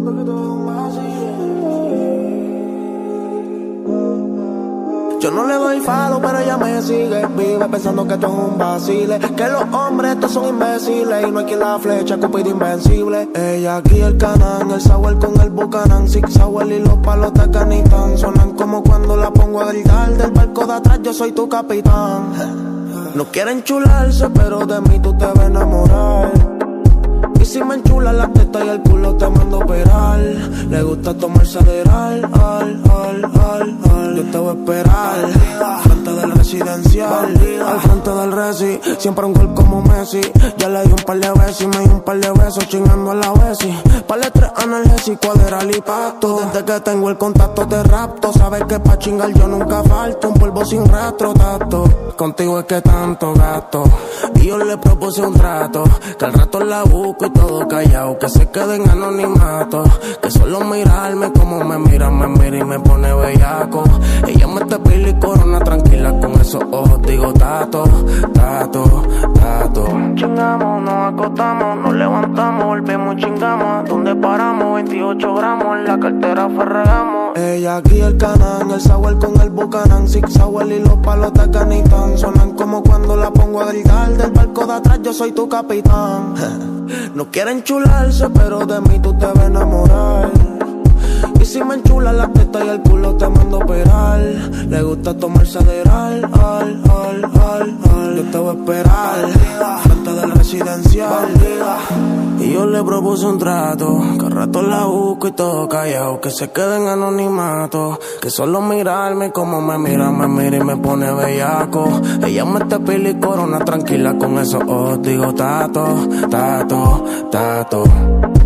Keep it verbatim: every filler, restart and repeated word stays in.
Yo no le doy falo, pero ella me sigue. Vive pensando que esto es un vacile, que los hombres estos son imbéciles y no hay quien la flecha, Cupido invencible. Ella aquí el canán, el sour con el bucanán, Six Sauer y los palos de canitán. Sonan como cuando la pongo a gritar del barco de atrás, yo soy tu capitán. No quieren chularse, pero de mí tú te vas a enamorar. Y si me enchula la teta y el culo te mando a operar. Le gusta tomarse Adderall, al, al, al, al. Yo te voy a esperar al frente del residencial, al frente del resi. Siempre un gol como Messi. Ya le di un par de veces y me di un par de besos chingando a la Bessie. Par de tres analgésicos, Adderall y pasto. Desde que tengo el contacto te rapto. Sabes que pa' chingar yo nunca falto. Un polvo sin rastro, tato. Contigo es que tanto gasto. Y yo le propuse un trato, que al rato la busco y todo callado, que se quede en anonimato, que solo mirarme como me mira, me mira y me pone bellaco. Ella me te pila y corona tranquila con esos ojos, digo tato, tato, tato. Chingamos, nos acostamos, nos levantamos, volvemos, chingamos. ¿Dónde paramos? veintiocho gramos, en la cartera ferregamos. Ella aquí el canán, el sour con el bucanán, Six Sauer y los palos de canitán. Sonan como cuando la pongo a gritar del barco de atrás, yo soy tu capitán. No quieren chularse, pero de mí tú te vas a enamorar. Y si me enchula la teta y el culo te mando a operar. Le gusta tomarse Adderall, al, al, al, al. Yo te voy a esperar frente del residencial. Y yo le propuse un trato, que al rato la busco y todo callado, que se quede en anonimato, que solo mirarme como me mira, me mira y me pone bellaco. Ella me te pila y corona tranquila con esos ojos, digo tato, tato, tato.